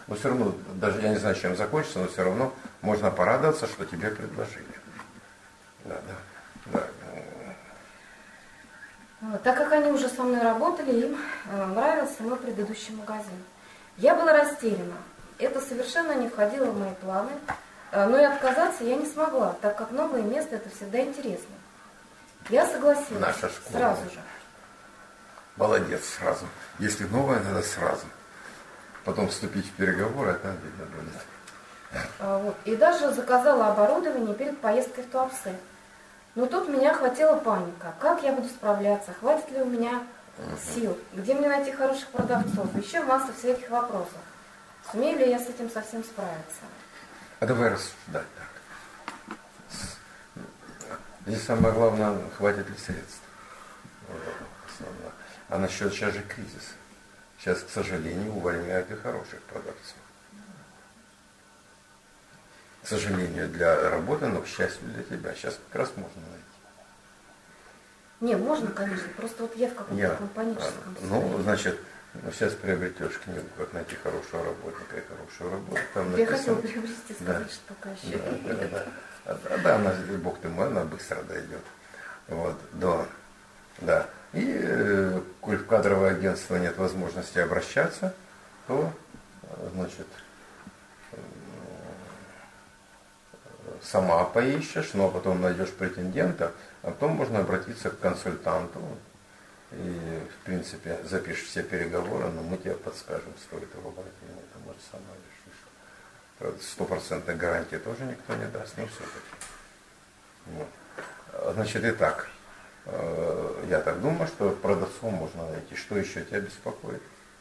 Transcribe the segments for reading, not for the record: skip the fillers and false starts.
Но все равно, даже я не знаю, чем закончится, но все равно можно порадоваться, что тебе предложили. Да, да, да. Так как они уже со мной работали, им нравился мой предыдущий магазин. Я была растеряна. Это совершенно не входило в мои планы, но и отказаться я не смогла, так как новое место это всегда интересно. Я согласилась. Наша школа. Сразу же. Молодец, сразу. Если новое, надо сразу. Потом вступить в переговоры, это обидно будет. И даже заказала оборудование перед поездкой в Туапсе. Но тут меня охватила паника. Как я буду справляться? Хватит ли у меня сил? Где мне найти хороших продавцов? Еще масса всяких вопросов. Сумею ли я с этим совсем справиться? А давай рассуждать так. Здесь самое главное, хватит ли средств. А насчет сейчас же кризис. Сейчас, к сожалению, увольняют и хороших продавцов. К сожалению, для работы, но к счастью для тебя. Сейчас как раз можно найти. Не, можно, конечно. Просто вот я в каком-то таком паническом состоянии. Ну, значит, сейчас приобретешь книгу, как найти хорошего работника и хорошую работу. Там я хотела приобрести, сказать, что пока еще. Да, она, бог ты мой, она быстро дойдет. Вот, да. И коль в кадровое агентство нет возможности обращаться, то, значит, сама поищешь, но потом найдешь претендента, а потом можно обратиться к консультанту и, в принципе, запишешь все переговоры, но мы тебе подскажем, стоит его брать или нет, а может сама решишь. Стопроцентной гарантии тоже никто не даст, но все-таки. Вот. Значит, итак, я так думаю, что продавцов можно найти. Что еще тебя беспокоит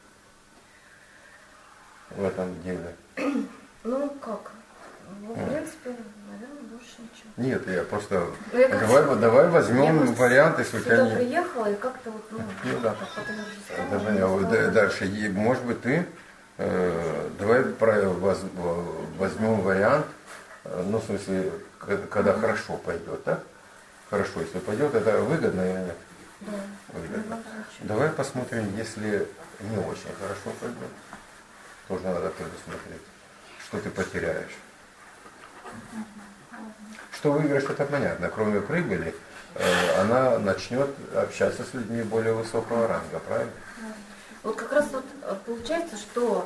в этом деле? Ну, как? Ну, в принципе, наверное, больше ничего. Нет, я просто... Давай возьмем вариант, если у тебя... Я приехала и как-то вот, да. Дальше, может быть, ты... Давай возьмем вариант, ну, в смысле, когда хорошо пойдет, так? Хорошо, если пойдет, это выгодно или нет? Да. Выгодно. Давай посмотрим, если не очень хорошо пойдет. Тоже надо предусмотреть, что ты потеряешь. Что выиграешь, это понятно. Кроме прибыли, она начнет общаться с людьми более высокого ранга, правильно? Вот как раз вот получается, что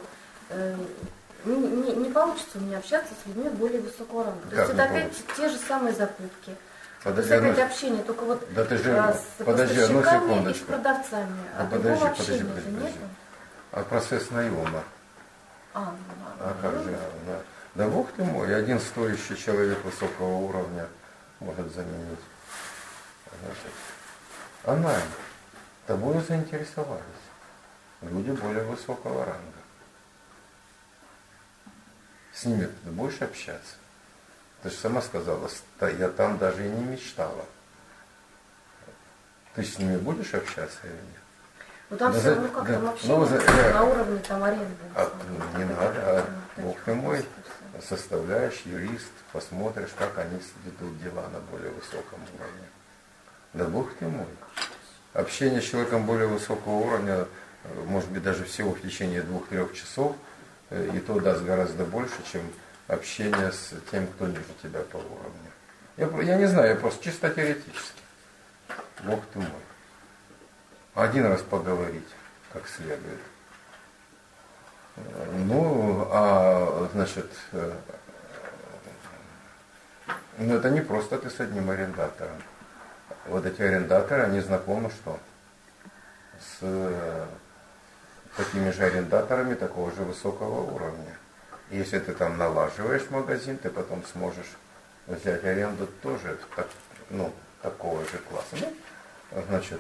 не получится у меня общаться с людьми более высокого ранга. То есть это опять те же самые закупки. Подожди, то есть опять общение, только вот с поставщиками и с продавцами. Другого общения нет. А процесс наема? А как же? Да бог ты мой, один стоящий человек высокого уровня может заменить. Значит, а найм? Тобою заинтересовались люди более высокого ранга. С ними ты будешь общаться? Ты же сама сказала, я там даже и не мечтала. Ты с ними будешь общаться или нет? Ну там все равно как там общение на уровне там аренды. Не надо, бог ты мой, составляешь, юрист, посмотришь, как они ведут дела на более высоком уровне. Да бог ты мой. Общение с человеком более высокого уровня, может быть, даже всего в течение 2-3 часов, и то даст гораздо больше, чем общение с тем, кто ниже тебя по уровню. Я не знаю, я просто чисто теоретически. Бог ты мой. Один раз поговорить, как следует. Ну, значит, это не просто ты с одним арендатором. Вот эти арендаторы, они знакомы что? С такими же арендаторами такого же высокого уровня. И если ты там налаживаешь магазин, ты потом сможешь взять аренду тоже такого же класса. Ну, значит,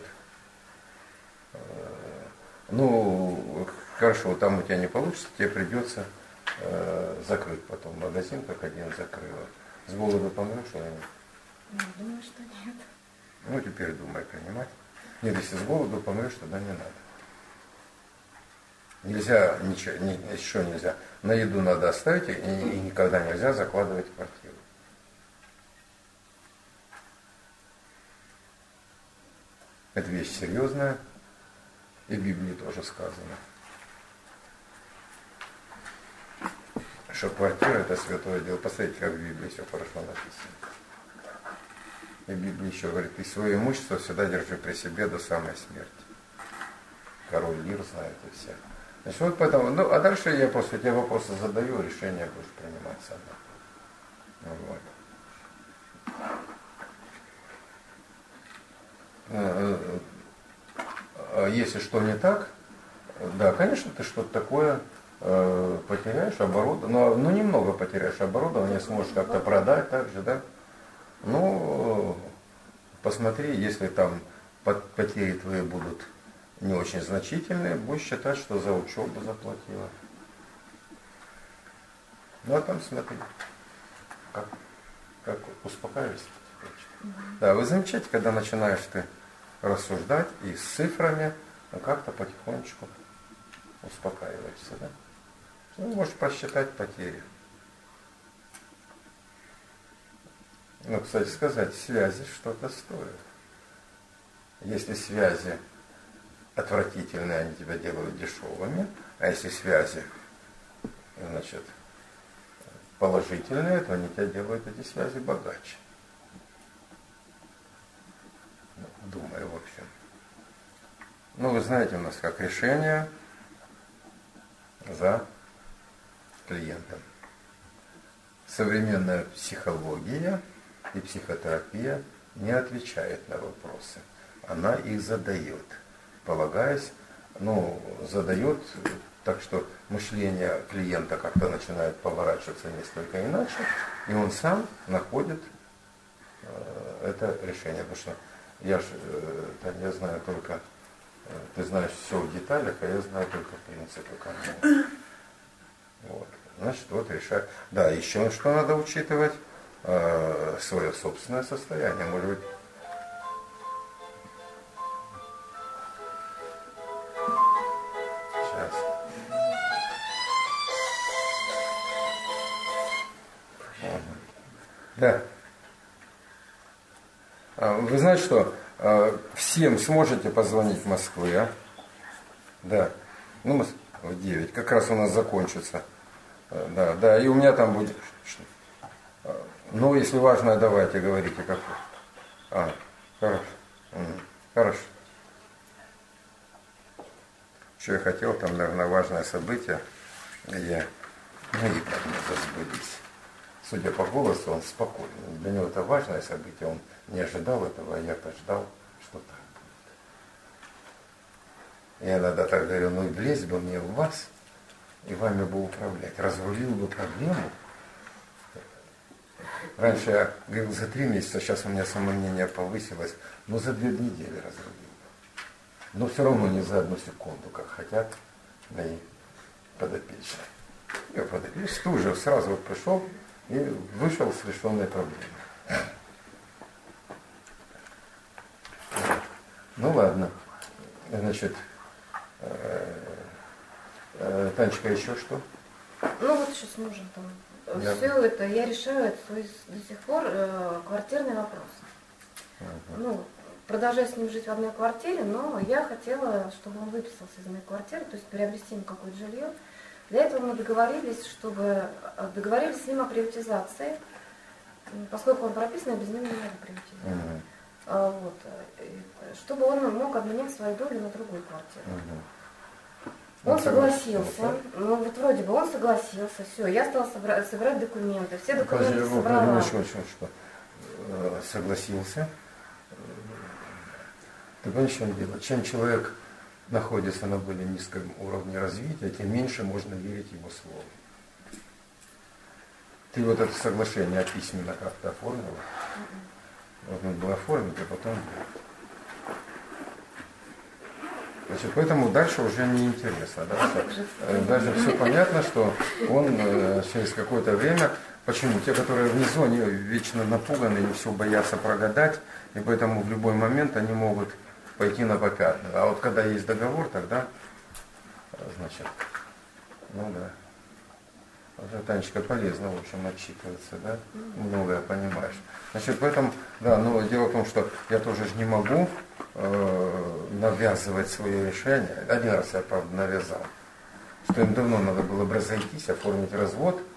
хорошо, там у тебя не получится, тебе придется закрыть потом магазин, как один закрыла. С голоду помрешь или нет? Думаю, что нет. Ну, теперь думай, принимать. Нет, если с голоду помрешь, тогда не надо. Нельзя, еще нельзя. На еду надо оставить, и никогда нельзя закладывать в квартиру. Это вещь серьезная, и в Библии тоже сказано. что квартира это святое дело. Посмотрите, как в Библии все хорошо написано. И Библия еще говорит, ты свое имущество всегда держи при себе до самой смерти. Король Лир знает и все. Значит, вот поэтому, ну, а дальше я просто тебе вопросы задаю, решение будешь принимать сама. Вот. Если что не так, да, конечно, ты что-то такое потеряешь оборудование, но немного потеряешь оборудование, сможешь как-то продать также, да. Ну, посмотри, если там потери твои будут не очень значительные, будешь считать, что за учебу заплатила. Ну, а там смотри, как успокаиваешься потихонечку. Да, вы замечаете, когда начинаешь ты рассуждать и с цифрами, как-то потихонечку успокаиваешься, да? Ну, можешь просчитать потери. Ну, кстати сказать, связи что-то стоят. Если связи отвратительные, они тебя делают дешевыми, а если связи, значит, положительные, то они тебя делают, эти связи, богаче. Думаю, в общем. Ну, вы знаете, у нас как решение за клиентом. Современная психология и психотерапия не отвечает на вопросы. Она их задает, полагаясь, задает так, что мышление клиента как-то начинает поворачиваться несколько иначе, и он сам находит это решение. Потому что я знаю только, ты знаешь все в деталях, а я знаю только принципы канала. Вот. Значит, вот решать. Да, еще что надо учитывать, свое собственное состояние. Может быть, сейчас. Да. Вы знаете что? Всем сможете позвонить в Москву, а? Да. Ну, в 9. Как раз у нас закончится. Да, и у меня там будет. Ну, если важно, давайте, говорите, какой. Хорошо. Хорошо. Что я хотел, там, наверное, важное событие. Мои прогнозы сбылись. Судя по голосу, он спокойный. Для него это важное событие, он не ожидал этого, а я-то ждал, что так будет. Я иногда так говорю, и влезть бы мне в вас, и вами бы управлять. Разрулил бы проблему. Раньше я говорил за 3 месяца, сейчас у меня самомнение повысилось, но за 2 недели разрулил. Но все равно не за 1 секунду, как хотят мои подопечные. Я подопечный уже сразу вот пришел и вышел с решенной проблемой. Ну ладно. Значит, Танечка, еще что? Ну вот еще с мужем там. Да. Все это я решаю до сих пор квартирный вопрос. Ну, продолжаю с ним жить в одной квартире, но я хотела, чтобы он выписался из моей квартиры, то есть приобрести ему какое-то жилье. Для этого мы договорились с ним о приватизации, поскольку он прописан, я без него не могу приватизировать. Вот, чтобы он мог обменять свою долю на другую квартиру. Он согласился, ну вот вроде бы он согласился, все, я стала собирать документы, все документы собрала. Что? Согласился. Ты понимаешь, в чем дело? Чем человек находится на более низком уровне развития, тем меньше можно верить его слову. Ты вот это соглашение письменно как-то оформила? Нужно было оформить, а потом... Значит, поэтому дальше уже не интересно. Да? Даже все понятно, что он через какое-то время... Почему? Те, которые внизу, они вечно напуганы, они все боятся прогадать, и поэтому в любой момент они могут пойти на попятную. А вот когда есть договор, тогда, значит, ну да. Уже, Танечка, полезно, в общем, отчитываться, да? Многое понимаешь. Значит, поэтому, да, но дело в том, что я тоже же не могу навязывать свое решение. Один раз я, правда, навязал, что им давно надо было бы разойтись, оформить развод,